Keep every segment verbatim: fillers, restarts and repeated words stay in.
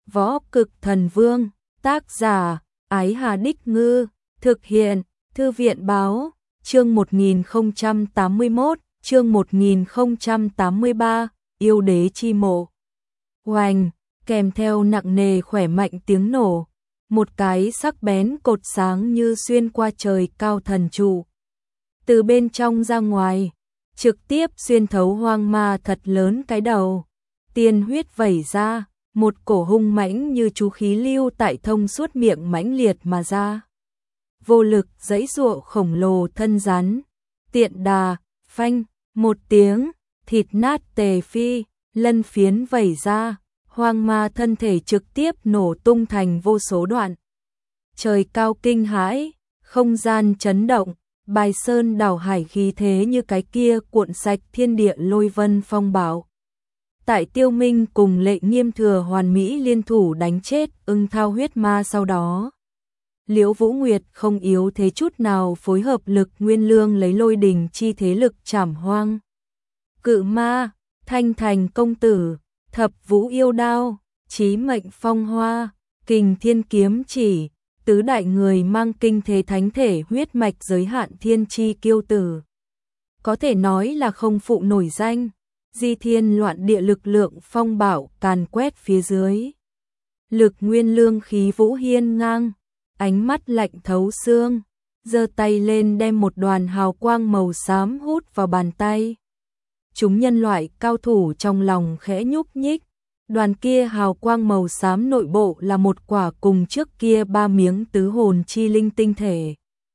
Võ Cực Thần Vương, tác giả, Ái Hà Đích Ngư, thực hiện, Thư viện báo, chương một nghìn không trăm tám mươi mốt, chương một nghìn không trăm tám mươi ba, Yêu Đế Chi Mộ. Oanh, kèm theo nặng nề khỏe mạnh tiếng nổ, một cái sắc bén cột sáng như xuyên qua trời cao thần trụ. Từ bên trong ra ngoài, trực tiếp xuyên thấu hoang ma thật lớn cái đầu, tiên huyết vẩy ra, một cổ hung mãnh như chú khí lưu tại thông suốt miệng mãnh liệt mà ra. Vô lực giãy giụa khổng lồ thân rắn, tiện đà, phanh, một tiếng, thịt nát tề phi, lân phiến vẩy ra, hoang ma thân thể trực tiếp nổ tung thành vô số đoạn. Trời cao kinh hãi, không gian chấn động, bài sơn đảo hải khí thế như cái kia cuộn sạch thiên địa lôi vân phong bạo. Tại Tiêu Minh cùng Lệ Nghiêm Thừa hoàn mỹ liên thủ đánh chết ưng thao huyết ma sau đó. Liễu Vũ Nguyệt không yếu thế chút nào phối hợp lực nguyên lương lấy lôi đình chi thế lực trảm hoang. Cự ma, Thanh Thành công tử, Thập Vũ yêu đao, Chí mệnh phong hoa, Kình thiên kiếm chỉ, tứ đại người mang kinh thế thánh thể huyết mạch giới hạn thiên chi kiêu tử. Có thể nói là không phụ nổi danh. Di thiên loạn địa lực lượng phong bạo càn quét phía dưới. Lực nguyên lương khí vũ hiên ngang, ánh mắt lạnh thấu xương, giơ tay lên đem một đoàn hào quang màu xám hút vào bàn tay. Chúng nhân loại cao thủ trong lòng khẽ nhúc nhích, đoàn kia hào quang màu xám nội bộ là một quả cùng trước kia ba miếng tứ hồn chi linh tinh thể.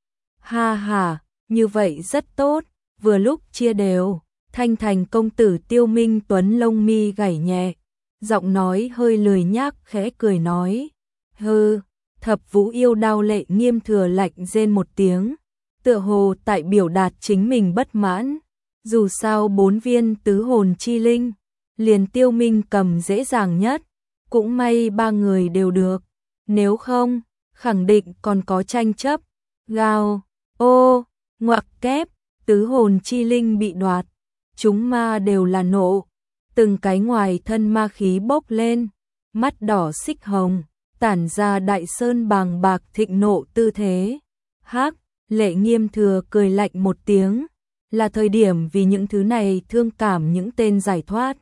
Ha ha, như vậy rất tốt, vừa lúc chia đều. Thanh Thành công tử Tiêu Minh Tuấn lông mi gảy nhẹ, giọng nói hơi lười nhác khẽ cười nói, hừ. Thập Vũ yêu đao Lệ Nghiêm Thừa lạnh rên một tiếng, tựa hồ tại biểu đạt chính mình bất mãn, dù sao bốn viên tứ hồn chi linh, liền Tiêu Minh cầm dễ dàng nhất, cũng may ba người đều được, nếu không, khẳng định còn có tranh chấp. Gào, ô, ngoặc kép, tứ hồn chi linh bị đoạt. Chúng ma đều là nộ, từng cái ngoài thân ma khí bốc lên, mắt đỏ xích hồng, tản ra đại sơn bàng bạc thịnh nộ tư thế. Hắc, Lệ Nghiêm Thừa cười lạnh một tiếng, là thời điểm vì những thứ này thương cảm những tên giải thoát.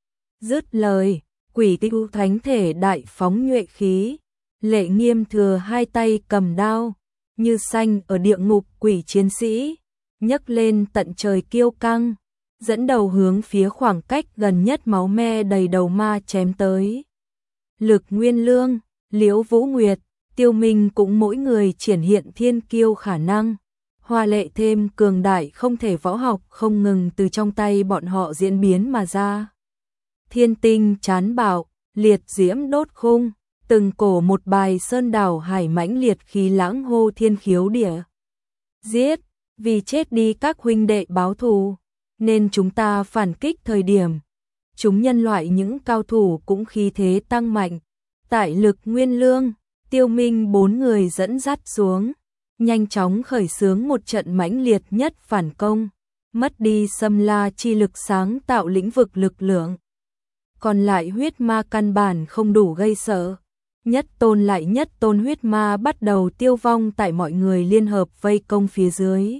Dứt lời, quỷ tiêu thánh thể đại phóng nhuệ khí, Lệ Nghiêm Thừa hai tay cầm đao, như xanh ở địa ngục quỷ chiến sĩ, nhấc lên tận trời kiêu căng, dẫn đầu hướng phía khoảng cách gần nhất máu me đầy đầu ma chém tới. Lực nguyên lương, Liễu Vũ Nguyệt, Tiêu Minh cũng mỗi người triển hiện thiên kiêu khả năng. Hoa lệ thêm cường đại không thể võ học không ngừng từ trong tay bọn họ diễn biến mà ra. Thiên tinh chán bạo, liệt diễm đốt khung, từng cổ một bài sơn đảo hải mãnh liệt khí lãng hô thiên khiếu địa. Giết, vì chết đi các huynh đệ báo thù. Nên chúng ta phản kích thời điểm, chúng nhân loại những cao thủ cũng khí thế tăng mạnh. Tại Lực nguyên lương, Tiêu Minh bốn người dẫn dắt xuống, nhanh chóng khởi xướng một trận mãnh liệt nhất phản công, mất đi xâm la chi lực sáng tạo lĩnh vực lực lượng. Còn lại huyết ma căn bản không đủ gây sợ, nhất tôn lại nhất tôn huyết ma bắt đầu tiêu vong tại mọi người liên hợp vây công phía dưới.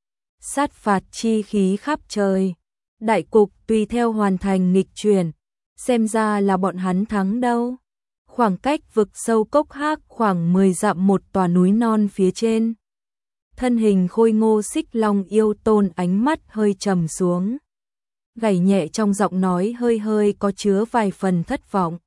Sát phạt chi khí khắp trời, đại cục tùy theo hoàn thành nghịch chuyển, xem ra là bọn hắn thắng đâu. Khoảng cách vực sâu cốc hác khoảng mười dặm một tòa núi non phía trên. Thân hình khôi ngô Xích Long yêu tôn ánh mắt hơi trầm xuống. Gảy nhẹ trong giọng nói hơi hơi có chứa vài phần thất vọng.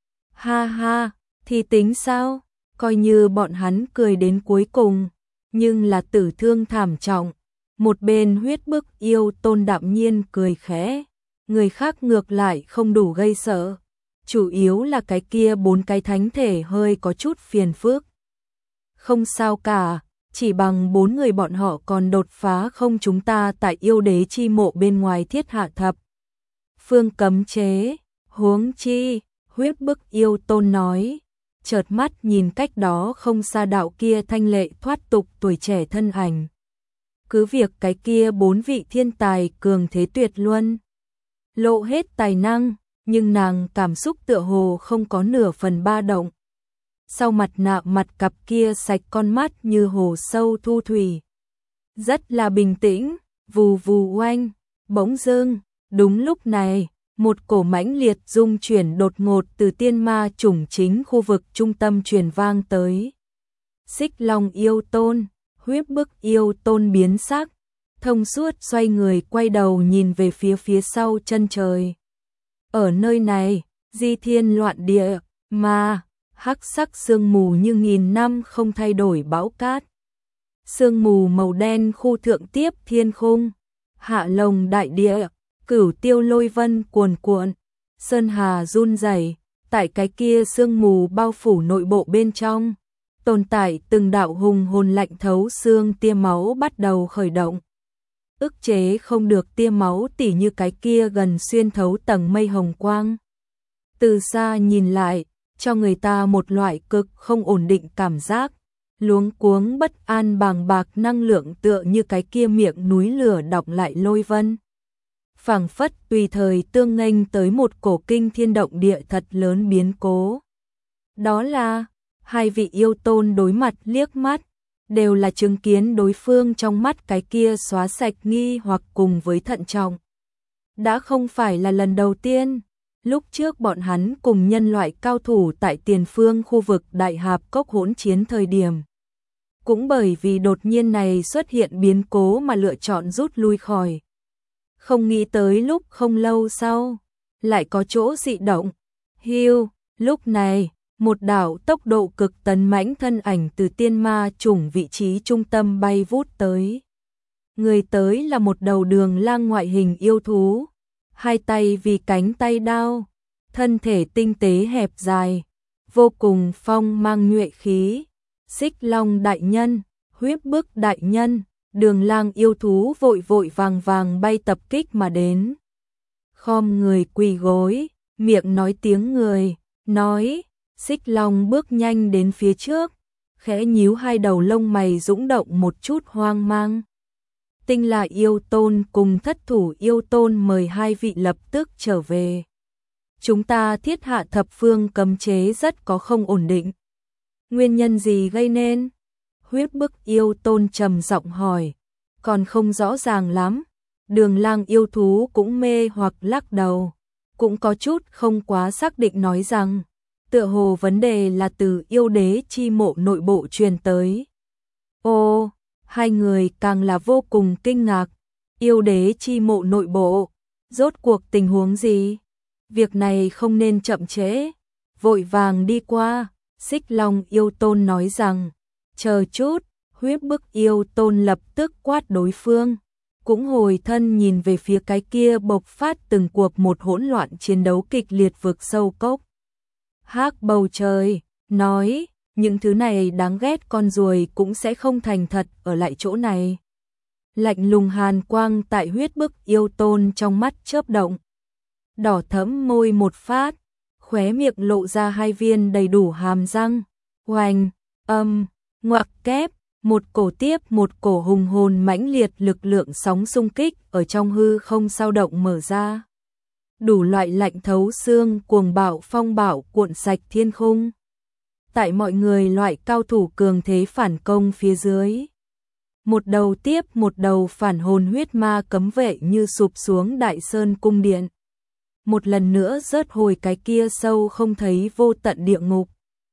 Ha ha, thì tính sao, coi như bọn hắn cười đến cuối cùng, nhưng là tử thương thảm trọng. Một bên huyết bức yêu tôn đạm nhiên cười khẽ, người khác ngược lại không đủ gây sợ. Chủ yếu là cái kia bốn cái thánh thể hơi có chút phiền phức. Không sao cả, chỉ bằng bốn người bọn họ còn đột phá không chúng ta tại Yêu Đế Chi Mộ bên ngoài thiết hạ thập phương cấm chế, huống chi, huyết bức yêu tôn nói, chợt mắt nhìn cách đó không xa đạo kia thanh lệ thoát tục tuổi trẻ thân ảnh. Cứ việc cái kia bốn vị thiên tài cường thế tuyệt luân, lộ hết tài năng, nhưng nàng cảm xúc tựa hồ không có nửa phần ba động. Sau mặt nạ mặt cặp kia sạch con mắt như hồ sâu thu thủy. Rất là bình tĩnh, vù vù oanh, bỗng dưng, đúng lúc này, một cổ mãnh liệt rung chuyển đột ngột từ tiên ma chủng chính khu vực trung tâm truyền vang tới. Xích Long yêu tôn, huyết bức yêu tôn biến sắc, thông suốt xoay người quay đầu nhìn về phía phía sau chân trời. Ở nơi này, di thiên loạn địa, mà, hắc sắc sương mù như nghìn năm không thay đổi bão cát. Sương mù màu đen khu thượng tiếp thiên khung, hạ lồng đại địa, cửu tiêu lôi vân cuồn cuộn, sơn hà run rẩy, tại cái kia sương mù bao phủ nội bộ bên trong, tồn tại từng đạo hùng hồn lạnh thấu xương tia máu bắt đầu khởi động. Ức chế không được tia máu tỉ như cái kia gần xuyên thấu tầng mây hồng quang. Từ xa nhìn lại, cho người ta một loại cực không ổn định cảm giác, luống cuống bất an bàng bạc năng lượng tựa như cái kia miệng núi lửa đọng lại lôi vân. Phảng phất tùy thời tương nghênh tới một cổ kinh thiên động địa thật lớn biến cố. Đó là, hai vị yêu tôn đối mặt liếc mắt, đều là chứng kiến đối phương trong mắt cái kia xóa sạch nghi hoặc cùng với thận trọng. Đã không phải là lần đầu tiên, lúc trước bọn hắn cùng nhân loại cao thủ tại tiền phương khu vực đại hạp cốc hỗn chiến thời điểm. Cũng bởi vì đột nhiên này xuất hiện biến cố mà lựa chọn rút lui khỏi. Không nghĩ tới lúc không lâu sau, lại có chỗ dị động. Hiu, lúc này, một đạo tốc độ cực tấn mãnh thân ảnh từ tiên ma chủng vị trí trung tâm bay vút tới. Người tới là một đầu đường lang ngoại hình yêu thú, hai tay vì cánh tay đao, thân thể tinh tế hẹp dài, vô cùng phong mang nhuệ khí. Xích Long đại nhân, huyết bức đại nhân, đường lang yêu thú vội vội vàng vàng bay tập kích mà đến. Khom người quỳ gối, miệng nói tiếng người, nói, Xích Long bước nhanh đến phía trước, khẽ nhíu hai đầu lông mày dũng động một chút hoang mang. Tinh là yêu tôn cùng thất thủ yêu tôn mời hai vị lập tức trở về. Chúng ta thiết hạ thập phương cấm chế rất có không ổn định. Nguyên nhân gì gây nên? Huyết bức yêu tôn trầm giọng hỏi, còn không rõ ràng lắm. Đường lang yêu thú cũng mê hoặc lắc đầu, cũng có chút không quá xác định nói rằng, tựa hồ vấn đề là từ yêu đế chi mộ nội bộ truyền tới. Ô, hai người càng là vô cùng kinh ngạc, yêu đế chi mộ nội bộ, rốt cuộc tình huống gì? Việc này không nên chậm trễ, vội vàng đi qua. Xích Long yêu tôn nói rằng, chờ chút, huyết bức yêu tôn lập tức quát đối phương, cũng hồi thân nhìn về phía cái kia bộc phát từng cuộc một hỗn loạn chiến đấu kịch liệt vực sâu cốc. Hắc bầu trời, nói, những thứ này đáng ghét con ruồi cũng sẽ không thành thật ở lại chỗ này. Lạnh lùng hàn quang tại huyết bức yêu tôn trong mắt chớp động. Đỏ thẫm môi một phát, khóe miệng lộ ra hai viên đầy đủ hàm răng, oanh, âm, ngoặc kép, một cổ tiếp một cổ hùng hồn mãnh liệt lực lượng sóng xung kích ở trong hư không sao động mở ra. Đủ loại lạnh thấu xương cuồng bạo phong bạo cuộn sạch thiên khung. Tại mọi người loại cao thủ cường thế phản công phía dưới. Một đầu tiếp một đầu phản hồn huyết ma cấm vệ như sụp xuống đại sơn cung điện. Một lần nữa rớt hồi cái kia sâu không thấy vô tận địa ngục.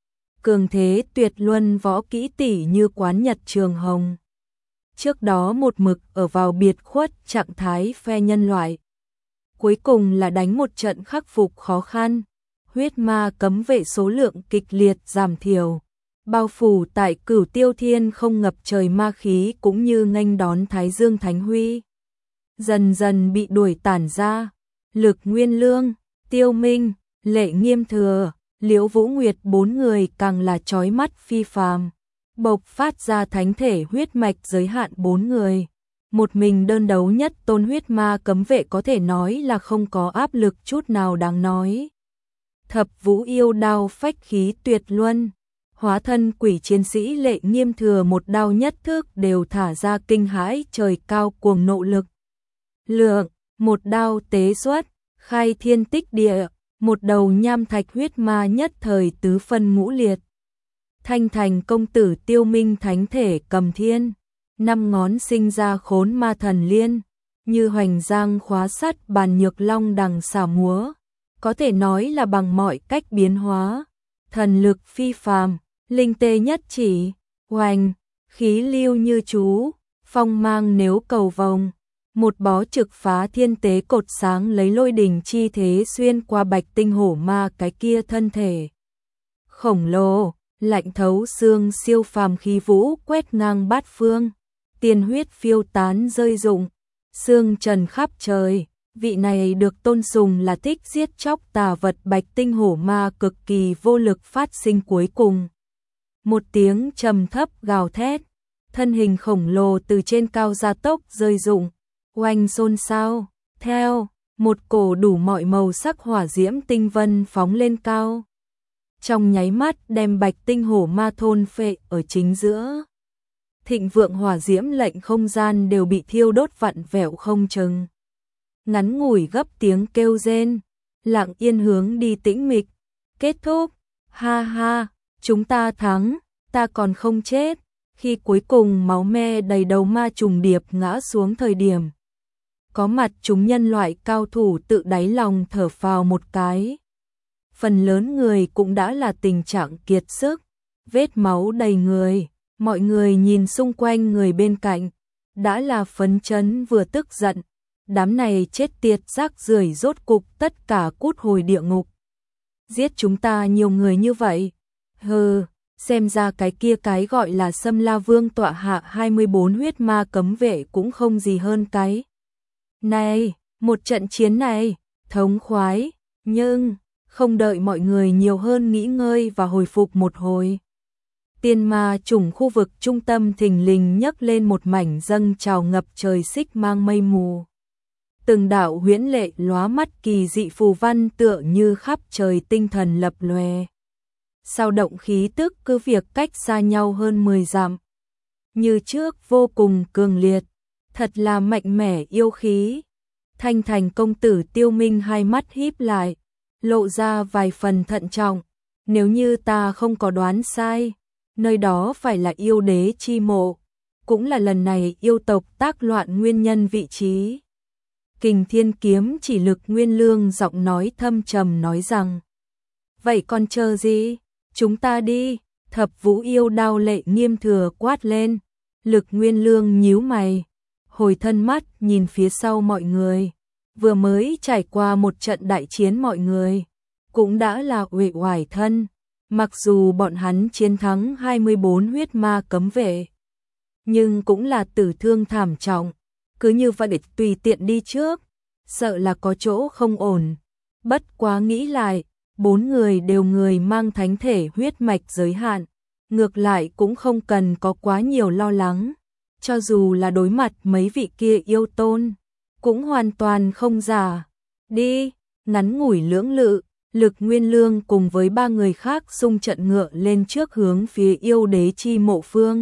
Cường thế tuyệt luân võ kỹ tỷ như quán nhật trường hồng. Trước đó một mực ở vào biệt khuất trạng thái phe nhân loại. Cuối cùng là đánh một trận khắc phục khó khăn. Huyết ma cấm vệ số lượng kịch liệt giảm thiểu. Bao phủ tại cửu tiêu thiên không ngập trời ma khí cũng như nghênh đón Thái Dương Thánh Huy. Dần dần bị đuổi tản ra. Lực Nguyên Lương, Tiêu Minh, Lệ Nghiêm Thừa, Liễu Vũ Nguyệt bốn người càng là chói mắt phi phàm, bộc phát ra thánh thể huyết mạch giới hạn bốn người. Một mình đơn đấu nhất tôn huyết ma cấm vệ có thể nói là không có áp lực chút nào đáng nói. Thập Vũ yêu đao phách khí tuyệt luân, hóa thân quỷ chiến sĩ Lệ Nghiêm Thừa một đao nhất thức đều thả ra kinh hãi trời cao cuồng nộ lực. Lượng, một đao tế xuất, khai thiên tích địa, một đầu nham thạch huyết ma nhất thời tứ phân ngũ liệt. Thanh thành công tử tiêu minh thánh thể cầm thiên, năm ngón sinh ra khốn ma thần liên, như hoành giang khóa sắt bàn nhược long đằng xảo múa, có thể nói là bằng mọi cách biến hóa, thần lực phi phàm, linh tê nhất chỉ, hoành, khí lưu như chú, phong mang nếu cầu vồng, một bó trực phá thiên tế cột sáng lấy lôi đỉnh chi thế xuyên qua bạch tinh hổ ma cái kia thân thể. Khổng lồ, lạnh thấu xương siêu phàm khí vũ quét ngang bát phương, tiên huyết phiêu tán rơi rụng, xương trần khắp trời, vị này được tôn sùng là thích giết chóc tà vật bạch tinh hổ ma cực kỳ vô lực phát sinh cuối cùng. Một tiếng trầm thấp gào thét, thân hình khổng lồ từ trên cao gia tốc rơi rụng, oanh xôn xao, theo, một cổ đủ mọi màu sắc hỏa diễm tinh vân phóng lên cao. Trong nháy mắt đem bạch tinh hổ ma thôn phệ ở chính giữa. Thịnh vượng hỏa diễm lệnh không gian đều bị thiêu đốt vặn vẹo không chừng. Ngắn ngủi gấp tiếng kêu rên, lặng yên hướng đi tĩnh mịch. Kết thúc, ha ha, chúng ta thắng, ta còn không chết. Khi cuối cùng máu me đầy đầu ma trùng điệp ngã xuống thời điểm, có mặt chúng nhân loại cao thủ tự đáy lòng thở phào một cái. Phần lớn người cũng đã là tình trạng kiệt sức, vết máu đầy người, mọi người nhìn xung quanh người bên cạnh, đã là phấn chấn vừa tức giận, đám này chết tiệt rác rưởi rốt cục tất cả cút hồi địa ngục. Giết chúng ta nhiều người như vậy, hừ, xem ra cái kia cái gọi là Sâm La Vương tọa hạ hai mươi bốn huyết ma cấm vệ cũng không gì hơn cái. Này, một trận chiến này, thống khoái, nhưng không đợi mọi người nhiều hơn nghỉ ngơi và hồi phục một hồi. Tiên ma chủng khu vực trung tâm thình lình nhấc lên một mảnh dâng trào ngập trời xích mang mây mù. Từng đạo huyễn lệ lóa mắt kỳ dị phù văn tựa như khắp trời tinh thần lập lòe. Sao động khí tức cứ việc cách xa nhau hơn mười dặm. Như trước vô cùng cường liệt, thật là mạnh mẽ yêu khí. Thanh thành công tử tiêu minh hai mắt híp lại, lộ ra vài phần thận trọng. Nếu như ta không có đoán sai, nơi đó phải là yêu đế chi mộ, cũng là lần này yêu tộc tác loạn nguyên nhân vị trí. Kình Thiên Kiếm chỉ lực Nguyên Lương giọng nói thâm trầm nói rằng, vậy còn chờ gì, chúng ta đi. Thập Vũ yêu đao lệ nghiêm thừa quát lên, lực Nguyên Lương nhíu mày, hồi thân mắt nhìn phía sau mọi người, vừa mới trải qua một trận đại chiến mọi người, cũng đã là uể oải thân, mặc dù bọn hắn chiến thắng hai mươi bốn huyết ma cấm vệ, nhưng cũng là tử thương thảm trọng, cứ như vậy để tùy tiện đi trước, sợ là có chỗ không ổn. Bất quá nghĩ lại, bốn người đều người mang thánh thể huyết mạch giới hạn, ngược lại cũng không cần có quá nhiều lo lắng, cho dù là đối mặt mấy vị kia yêu tôn, cũng hoàn toàn không giả. Đi, ngắn ngủi lưỡng lự, lực Nguyên Lương cùng với ba người khác xung trận ngựa lên trước hướng phía yêu đế chi mộ phương.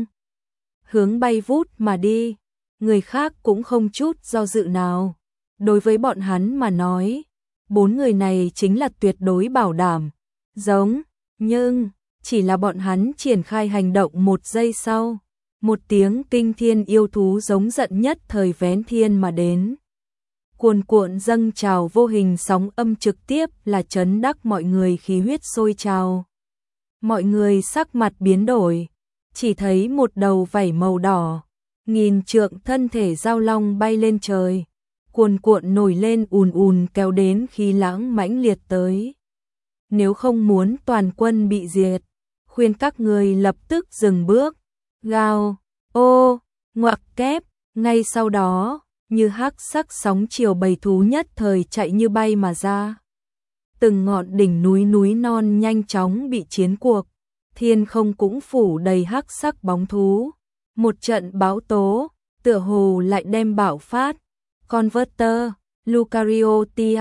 Hướng bay vút mà đi, người khác cũng không chút do dự nào. Đối với bọn hắn mà nói, bốn người này chính là tuyệt đối bảo đảm, giống, nhưng, chỉ là bọn hắn triển khai hành động một giây sau, một tiếng kinh thiên yêu thú giống giận nhất thời vén thiên mà đến. Cuồn cuộn dâng trào vô hình sóng âm trực tiếp là chấn đắc mọi người khí huyết sôi trào. Mọi người sắc mặt biến đổi, chỉ thấy một đầu vảy màu đỏ, nghìn trượng thân thể giao long bay lên trời, cuồn cuộn nổi lên ùn ùn kéo đến khí lãng mãnh liệt tới. Nếu không muốn toàn quân bị diệt, khuyên các người lập tức dừng bước. Gào, ô, ngoặc kép, ngay sau đó, như hắc sắc sóng chiều bầy thú nhất thời chạy như bay mà ra. Từng ngọn đỉnh núi núi non nhanh chóng bị chiến cuộc, thiên không cũng phủ đầy hắc sắc bóng thú. Một trận bão tố, tựa hồ lại đem bạo phát. Converter, Lucario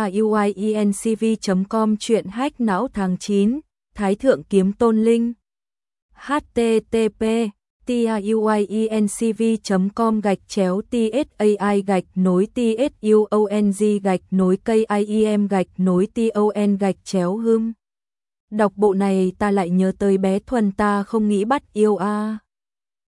tiuyencv chấm com chuyện hack não tháng chín, Thái thượng kiếm tôn linh. H T T P tiuyencv chấm com gạch chéo tsai gạch nối tsuong gạch nối kim gạch nối ton gạch chéo hum. Đọc bộ này ta lại nhớ tới bé Thuần, ta không nghĩ bắt yêu a.